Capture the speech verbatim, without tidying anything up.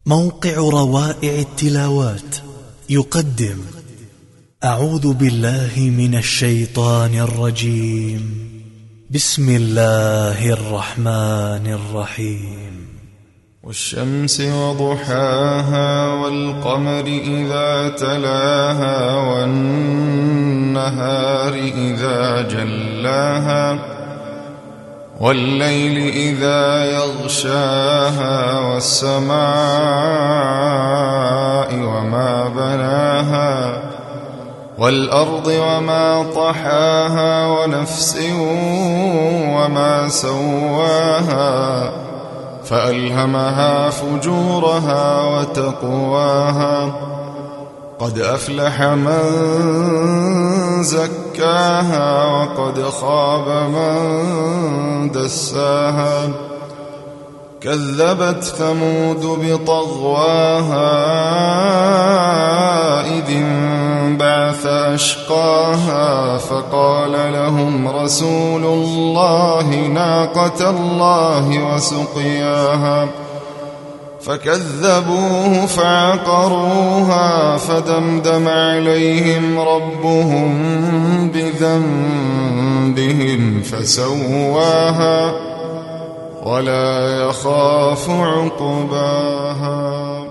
موقع روائع التلاوات يقدم أعوذ بالله من الشيطان الرجيم. بسم الله الرحمن الرحيم. والشمس وضحاها والقمر إذا تلاها والنهار إذا جلاها والليل إذا يغشاها والسماء وما بناها والأرض وما طحاها ونفس وما سواها فألهمها فجورها وتقواها قد أفلح من زكاها وقد خاب من دساها كذبت ثمود بطغواها إذ انبعث أشقاها فقال لهم رسول الله ناقة الله وسقياها فكذبوه فعقروها فدمدم عليهم ربهم بذنبهم فسواها ولا يخاف عقباها.